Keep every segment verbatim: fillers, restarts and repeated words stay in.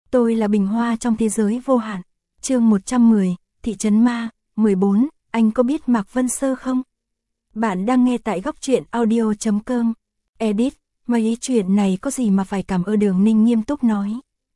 Tôi là bình hoa trong thế giới vô hạn. Chương một trăm mười, Thị trấn ma. mười bốn, anh có biết Mạc Vân Sơ không? Bạn đang nghe tại góc truyện audio chấm com. Edit, mấy chuyện này có gì mà phải cảm ơn. Đường Ninh nghiêm túc nói.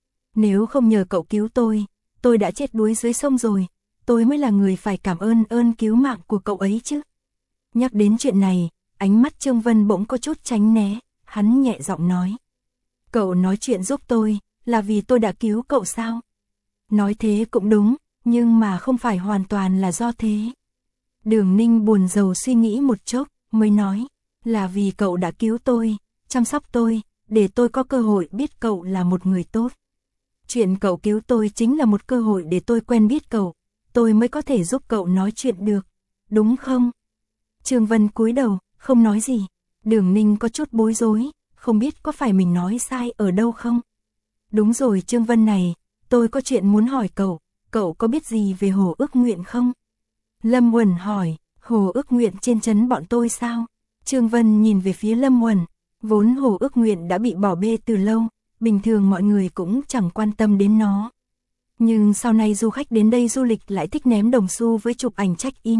Nếu không nhờ cậu cứu tôi, tôi đã chết đuối dưới sông rồi. Tôi mới là người phải cảm ơn ơn cứu mạng của cậu ấy chứ. Nhắc đến chuyện này, ánh mắt Trương Vân bỗng có chút tránh né, hắn nhẹ giọng nói. Cậu nói chuyện giúp tôi, là vì tôi đã cứu cậu sao? Nói thế cũng đúng, nhưng mà không phải hoàn toàn là do thế. Đường Ninh buồn rầu suy nghĩ một chốc, mới nói, là vì cậu đã cứu tôi, chăm sóc tôi, để tôi có cơ hội biết cậu là một người tốt. Chuyện cậu cứu tôi chính là một cơ hội để tôi quen biết cậu, tôi mới có thể giúp cậu nói chuyện được, đúng không? Trương Vân cúi đầu, không nói gì. Đường Ninh có chút bối rối, không biết có phải mình nói sai ở đâu không? Đúng rồi Trương Vân này, tôi có chuyện muốn hỏi cậu, cậu có biết gì về Hồ Ước Nguyện không? Lâm Uẩn hỏi, Hồ Ước Nguyện trên trấn bọn tôi sao? Trương Vân nhìn về phía Lâm Uẩn, vốn Hồ Ước Nguyện đã bị bỏ bê từ lâu, bình thường mọi người cũng chẳng quan tâm đến nó. Nhưng sau này du khách đến đây du lịch lại thích ném đồng xu với chụp ảnh check-in.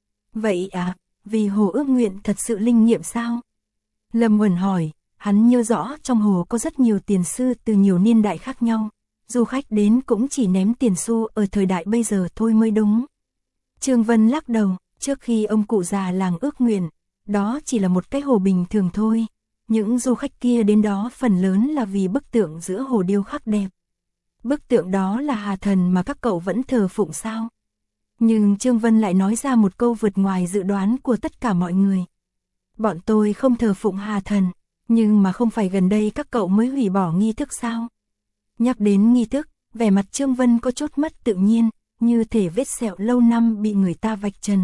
Vậy à, vì Hồ Ước Nguyện thật sự linh nghiệm sao? Lâm Uẩn hỏi, hắn nhớ rõ trong hồ có rất nhiều tiền sư từ nhiều niên đại khác nhau. Du khách đến cũng chỉ ném tiền xu ở thời đại bây giờ thôi mới đúng. Trương Vân lắc đầu, trước khi ông cụ già làng ước nguyện, đó chỉ là một cái hồ bình thường thôi. Những du khách kia đến đó phần lớn là vì bức tượng giữa hồ điêu khắc đẹp. Bức tượng đó là Hà Thần mà các cậu vẫn thờ phụng sao? Nhưng Trương Vân lại nói ra một câu vượt ngoài dự đoán của tất cả mọi người. Bọn tôi không thờ phụng Hà Thần, nhưng mà không phải gần đây các cậu mới hủy bỏ nghi thức sao? Nhắc đến nghi thức, vẻ mặt Trương Vân có chút mất tự nhiên, như thể vết sẹo lâu năm bị người ta vạch trần.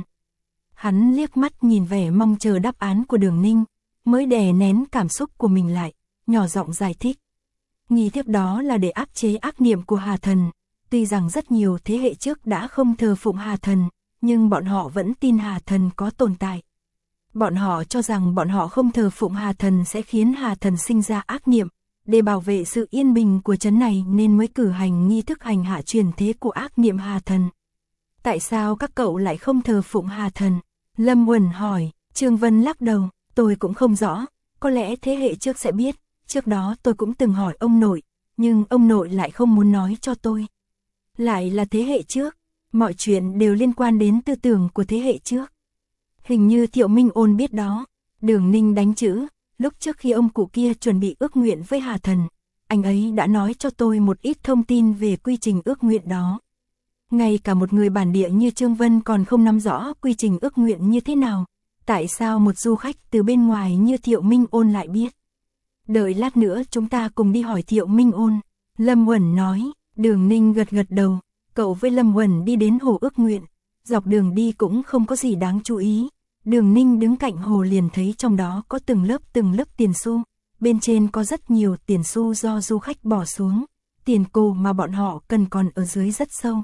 Hắn liếc mắt nhìn vẻ mong chờ đáp án của Đường Ninh, mới đè nén cảm xúc của mình lại, nhỏ giọng giải thích. Nghi thức đó là để áp chế ác niệm của Hà Thần. Tuy rằng rất nhiều thế hệ trước đã không thờ phụng Hà Thần, nhưng bọn họ vẫn tin Hà Thần có tồn tại. Bọn họ cho rằng bọn họ không thờ phụng Hà Thần sẽ khiến Hà Thần sinh ra ác niệm. Để bảo vệ sự yên bình của trấn này nên mới cử hành nghi thức hành hạ truyền thế của ác niệm Hà Thần. Tại sao các cậu lại không thờ phụng Hà Thần? Lâm Uẩn hỏi. Trương Vân lắc đầu, tôi cũng không rõ, có lẽ thế hệ trước sẽ biết. Trước đó tôi cũng từng hỏi ông nội, nhưng ông nội lại không muốn nói cho tôi. Lại là thế hệ trước, mọi chuyện đều liên quan đến tư tưởng của thế hệ trước. Hình như Thiệu Minh Ôn biết đó. Đường Ninh đánh chữ, lúc trước khi ông cụ kia chuẩn bị ước nguyện với Hà Thần, anh ấy đã nói cho tôi một ít thông tin về quy trình ước nguyện đó. Ngay cả một người bản địa như Trương Vân còn không nắm rõ quy trình ước nguyện như thế nào, tại sao một du khách từ bên ngoài như Thiệu Minh Ôn lại biết? Đợi lát nữa chúng ta cùng đi hỏi Thiệu Minh Ôn. Lâm Uẩn nói. Đường Ninh gật gật đầu, cậu với Lâm Uẩn đi đến hồ ước nguyện, dọc đường đi cũng không có gì đáng chú ý. Đường Ninh đứng cạnh hồ liền thấy trong đó có từng lớp từng lớp tiền xu, bên trên có rất nhiều tiền xu do du khách bỏ xuống, tiền cổ mà bọn họ cần còn ở dưới rất sâu.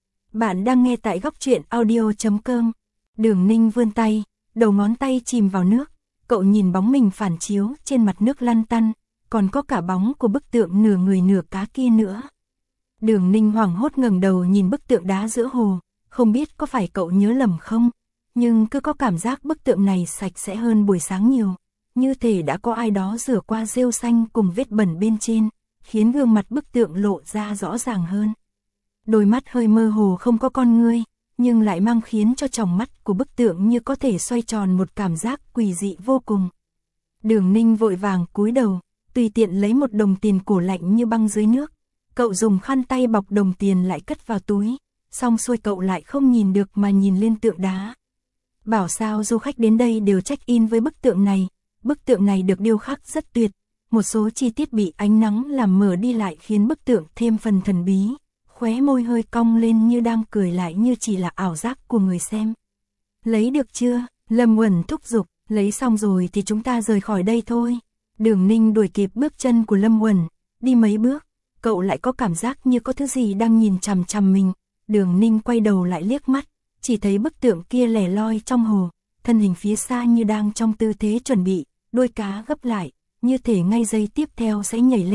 Bạn đang nghe tại góc truyện audio chấm com. Đường Ninh vươn tay, đầu ngón tay chìm vào nước, cậu nhìn bóng mình phản chiếu trên mặt nước lăn tăn, còn có cả bóng của bức tượng nửa người nửa cá kia nữa. Đường Ninh hoảng hốt ngẩng đầu nhìn bức tượng đá giữa hồ, không biết có phải cậu nhớ lầm không, nhưng cứ có cảm giác bức tượng này sạch sẽ hơn buổi sáng nhiều, như thể đã có ai đó rửa qua rêu xanh cùng vết bẩn bên trên, khiến gương mặt bức tượng lộ ra rõ ràng hơn. Đôi mắt hơi mơ hồ không có con ngươi, nhưng lại mang khiến cho tròng mắt của bức tượng như có thể xoay tròn một cảm giác quỷ dị vô cùng. Đường Ninh vội vàng cúi đầu, tùy tiện lấy một đồng tiền cổ lạnh như băng dưới nước. Cậu dùng khăn tay bọc đồng tiền lại cất vào túi, xong xuôi cậu lại không nhìn được mà nhìn lên tượng đá. Bảo sao du khách đến đây đều check-in với bức tượng này, bức tượng này được điêu khắc rất tuyệt, một số chi tiết bị ánh nắng làm mờ đi lại khiến bức tượng thêm phần thần bí, khóe môi hơi cong lên như đang cười lại như chỉ là ảo giác của người xem. Lấy được chưa? Lâm Uẩn thúc giục, lấy xong rồi thì chúng ta rời khỏi đây thôi. Đường Ninh đuổi kịp bước chân của Lâm Uẩn, đi mấy bước. Cậu lại có cảm giác như có thứ gì đang nhìn chằm chằm mình. Đường Ninh quay đầu lại liếc mắt, chỉ thấy bức tượng kia lẻ loi trong hồ, thân hình phía xa như đang trong tư thế chuẩn bị, đuôi cá gấp lại, như thể ngay giây tiếp theo sẽ nhảy lên,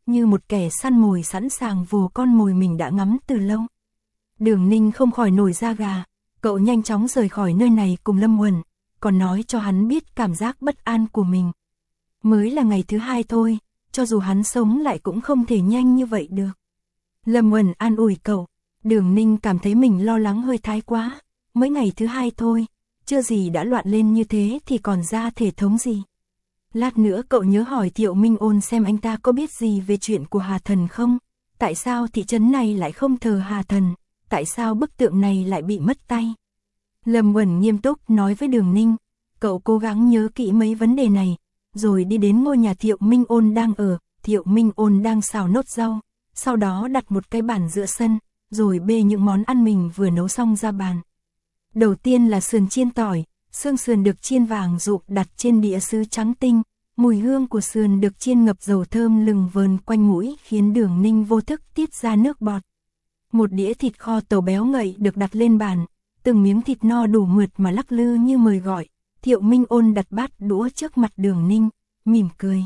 như một kẻ săn mồi sẵn sàng vồ con mồi mình đã ngắm từ lâu. Đường Ninh không khỏi nổi da gà, cậu nhanh chóng rời khỏi nơi này cùng Lâm Uẩn, còn nói cho hắn biết cảm giác bất an của mình. Mới là ngày thứ hai thôi, cho dù hắn sống lại cũng không thể nhanh như vậy được. Lâm Uẩn an ủi cậu, Đường Ninh cảm thấy mình lo lắng hơi thái quá, mới ngày thứ hai thôi, chưa gì đã loạn lên như thế thì còn ra thể thống gì. Lát nữa cậu nhớ hỏi Thiệu Minh Ôn xem anh ta có biết gì về chuyện của Hà Thần không, tại sao thị trấn này lại không thờ Hà Thần, tại sao bức tượng này lại bị mất tay. Lâm Uẩn nghiêm túc nói với Đường Ninh, cậu cố gắng nhớ kỹ mấy vấn đề này, rồi đi đến ngôi nhà Thiệu Minh Ôn đang ở. Thiệu Minh Ôn đang xào nốt rau, sau đó đặt một cái bàn giữa sân, rồi bê những món ăn mình vừa nấu xong ra bàn. Đầu tiên là sườn chiên tỏi, xương sườn được chiên vàng rụp đặt trên đĩa sứ trắng tinh, mùi hương của sườn được chiên ngập dầu thơm lừng vờn quanh mũi khiến Đường Ninh vô thức tiết ra nước bọt. Một đĩa thịt kho tàu béo ngậy được đặt lên bàn, từng miếng thịt no đủ mượt mà lắc lư như mời gọi. Thiệu Minh Ôn đặt bát đũa trước mặt Đường Ninh, mỉm cười.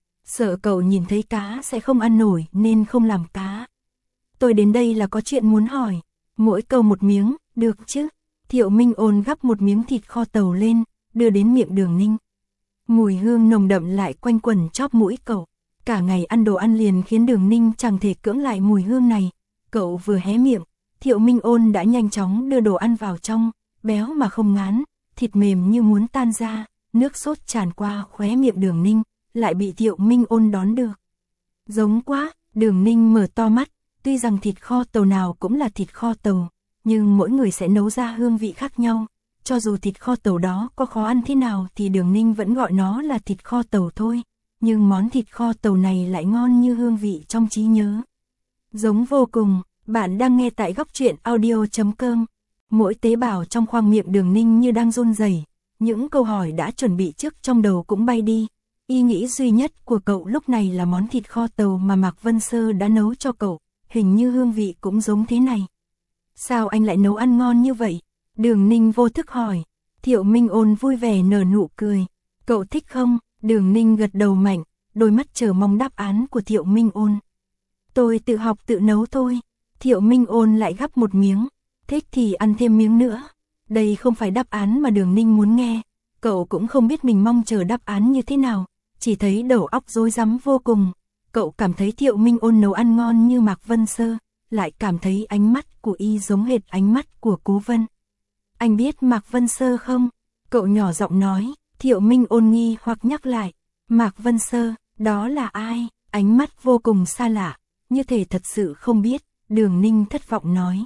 Sợ cậu nhìn thấy cá sẽ không ăn nổi nên không làm cá. Tôi đến đây là có chuyện muốn hỏi, mỗi câu một miếng, được chứ? Thiệu Minh Ôn gắp một miếng thịt kho tàu lên, đưa đến miệng Đường Ninh. Mùi hương nồng đậm lại quanh quẩn chóp mũi cậu. Cả ngày ăn đồ ăn liền khiến Đường Ninh chẳng thể cưỡng lại mùi hương này. Cậu vừa hé miệng, Thiệu Minh Ôn đã nhanh chóng đưa đồ ăn vào trong, béo mà không ngán, thịt mềm như muốn tan ra, nước sốt tràn qua khóe miệng Đường Ninh, lại bị Thiệu Minh Ôn đón được. Giống quá, Đường Ninh mở to mắt, tuy rằng thịt kho tàu nào cũng là thịt kho tàu, nhưng mỗi người sẽ nấu ra hương vị khác nhau. Cho dù thịt kho tàu đó có khó ăn thế nào thì Đường Ninh vẫn gọi nó là thịt kho tàu thôi, nhưng món thịt kho tàu này lại ngon như hương vị trong trí nhớ. Giống vô cùng, bạn đang nghe tại góc truyện audio chấm com. Mỗi tế bào trong khoang miệng Đường Ninh như đang run rẩy, những câu hỏi đã chuẩn bị trước trong đầu cũng bay đi. Ý nghĩ duy nhất của cậu lúc này là món thịt kho tàu mà Mạc Vân Sơ đã nấu cho cậu, hình như hương vị cũng giống thế này. Sao anh lại nấu ăn ngon như vậy? Đường Ninh vô thức hỏi. Thiệu Minh Ôn vui vẻ nở nụ cười. Cậu thích không? Đường Ninh gật đầu mạnh, đôi mắt chờ mong đáp án của Thiệu Minh Ôn. Tôi tự học tự nấu thôi. Thiệu Minh Ôn lại gắp một miếng. Thích thì ăn thêm miếng nữa. Đây không phải đáp án mà Đường Ninh muốn nghe. Cậu cũng không biết mình mong chờ đáp án như thế nào, chỉ thấy đầu óc rối rắm vô cùng. Cậu cảm thấy Thiệu Minh Ôn nấu ăn ngon như Mạc Vân Sơ, lại cảm thấy ánh mắt của y giống hệt ánh mắt của Cố Vân. Anh biết Mạc Vân Sơ không? Cậu nhỏ giọng nói. Thiệu Minh Ôn nghi hoặc nhắc lại. Mạc Vân Sơ, đó là ai? Ánh mắt vô cùng xa lạ, như thể thật sự không biết. Đường Ninh thất vọng nói.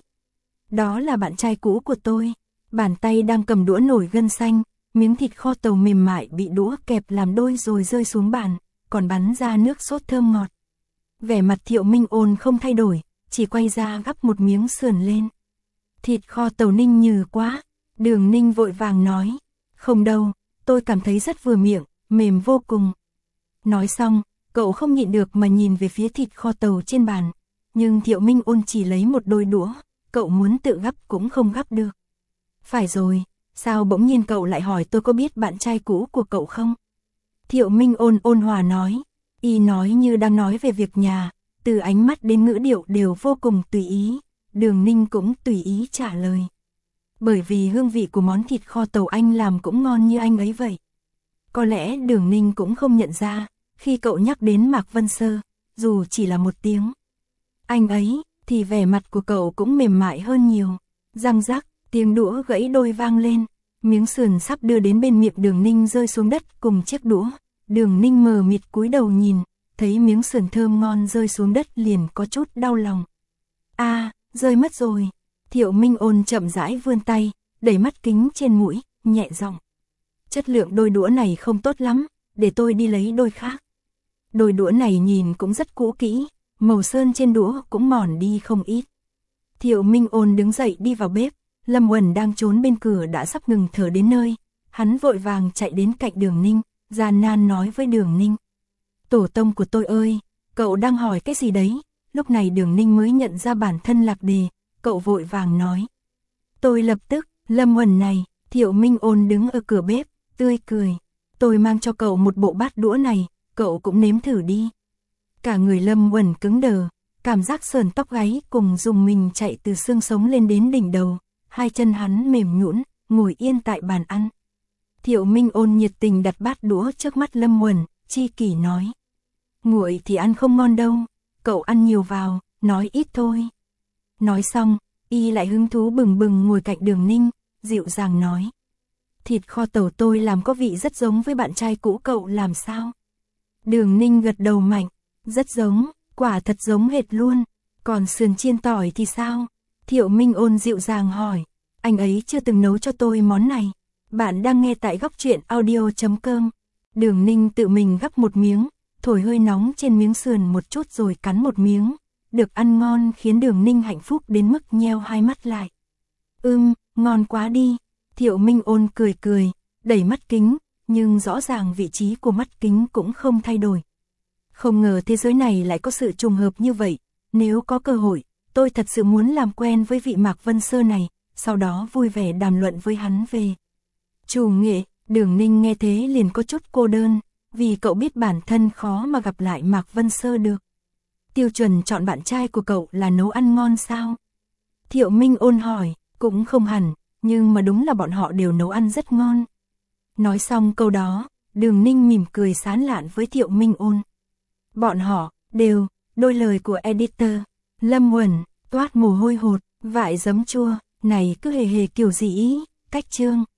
Đó là bạn trai cũ của tôi. Bàn tay đang cầm đũa nổi gân xanh, miếng thịt kho tàu mềm mại bị đũa kẹp làm đôi rồi rơi xuống bàn, còn bắn ra nước sốt thơm ngọt. Vẻ mặt Thiệu Minh Ôn không thay đổi, chỉ quay ra gắp một miếng sườn lên. Thịt kho tàu Ninh nhừ quá. Đường Ninh vội vàng nói. Không đâu, tôi cảm thấy rất vừa miệng, mềm vô cùng. Nói xong, cậu không nhịn được mà nhìn về phía thịt kho tàu trên bàn. Nhưng Thiệu Minh Ôn chỉ lấy một đôi đũa, cậu muốn tự gắp cũng không gắp được. Phải rồi, sao bỗng nhiên cậu lại hỏi tôi có biết bạn trai cũ của cậu không? Thiệu Minh Ôn ôn hòa nói. Y nói như đang nói về việc nhà, từ ánh mắt đến ngữ điệu đều vô cùng tùy ý. Đường Ninh cũng tùy ý trả lời. Bởi vì hương vị của món thịt kho tàu anh làm cũng ngon như anh ấy vậy. Có lẽ Đường Ninh cũng không nhận ra, khi cậu nhắc đến Mạc Vân Sơ, dù chỉ là một tiếng anh ấy, thì vẻ mặt của cậu cũng mềm mại hơn nhiều. Răng rắc, tiếng đũa gãy đôi vang lên, miếng sườn sắp đưa đến bên miệng Đường Ninh rơi xuống đất cùng chiếc đũa. Đường Ninh mờ mịt cúi đầu nhìn, thấy miếng sườn thơm ngon rơi xuống đất liền có chút đau lòng. A, à, rơi mất rồi. Thiệu Minh Ôn chậm rãi vươn tay, đẩy mắt kính trên mũi, nhẹ giọng. Chất lượng đôi đũa này không tốt lắm, để tôi đi lấy đôi khác. Đôi đũa này nhìn cũng rất cũ kỹ, màu sơn trên đũa cũng mòn đi không ít. Thiệu Minh Ôn đứng dậy đi vào bếp, Lâm Uẩn đang trốn bên cửa đã sắp ngừng thở đến nơi. Hắn vội vàng chạy đến cạnh Đường Ninh, gian nan nói với Đường Ninh. Tổ tông của tôi ơi, cậu đang hỏi cái gì đấy? Lúc này Đường Ninh mới nhận ra bản thân lạc đề, cậu vội vàng nói. Tôi lập tức, Lâm Uẩn này. Thiệu Minh Ôn đứng ở cửa bếp, tươi cười. Tôi mang cho cậu một bộ bát đũa này, cậu cũng nếm thử đi. Cả người Lâm Uẩn cứng đờ, cảm giác sờn tóc gáy cùng dùng mình chạy từ xương sống lên đến đỉnh đầu, hai chân hắn mềm nhũn, ngồi yên tại bàn ăn. Thiệu Minh Ôn nhiệt tình đặt bát đũa trước mắt Lâm Uẩn, chi kỷ nói. Nguội thì ăn không ngon đâu, cậu ăn nhiều vào, nói ít thôi. Nói xong, y lại hứng thú bừng bừng ngồi cạnh Đường Ninh, dịu dàng nói. Thịt kho tàu tôi làm có vị rất giống với bạn trai cũ cậu làm sao? Đường Ninh gật đầu mạnh, rất giống, quả thật giống hệt luôn. Còn sườn chiên tỏi thì sao? Thiệu Minh Ôn dịu dàng hỏi, anh ấy chưa từng nấu cho tôi món này. Bạn đang nghe tại góc truyện audio.com. Đường Ninh tự mình gắp một miếng, thổi hơi nóng trên miếng sườn một chút rồi cắn một miếng. Được ăn ngon khiến Đường Ninh hạnh phúc đến mức nheo hai mắt lại. Ưm, ngon quá đi. Thiệu Minh Ôn cười cười, đẩy mắt kính, nhưng rõ ràng vị trí của mắt kính cũng không thay đổi. Không ngờ thế giới này lại có sự trùng hợp như vậy. Nếu có cơ hội, tôi thật sự muốn làm quen với vị Mạc Vân Sơ này, sau đó vui vẻ đàm luận với hắn về chủ nghệ. Đường Ninh nghe thế liền có chút cô đơn, vì cậu biết bản thân khó mà gặp lại Mạc Vân Sơ được. Tiêu chuẩn chọn bạn trai của cậu là nấu ăn ngon sao? Thiệu Minh Ôn hỏi, cũng không hẳn, nhưng mà đúng là bọn họ đều nấu ăn rất ngon. Nói xong câu đó, Đường Ninh mỉm cười sán lạn với Thiệu Minh Ôn. Bọn họ, đều, đôi lời của editor. Lâm Uẩn, toát mồ hôi hột, vại giấm chua, này cứ hề hề kiểu gì ý, cách chương.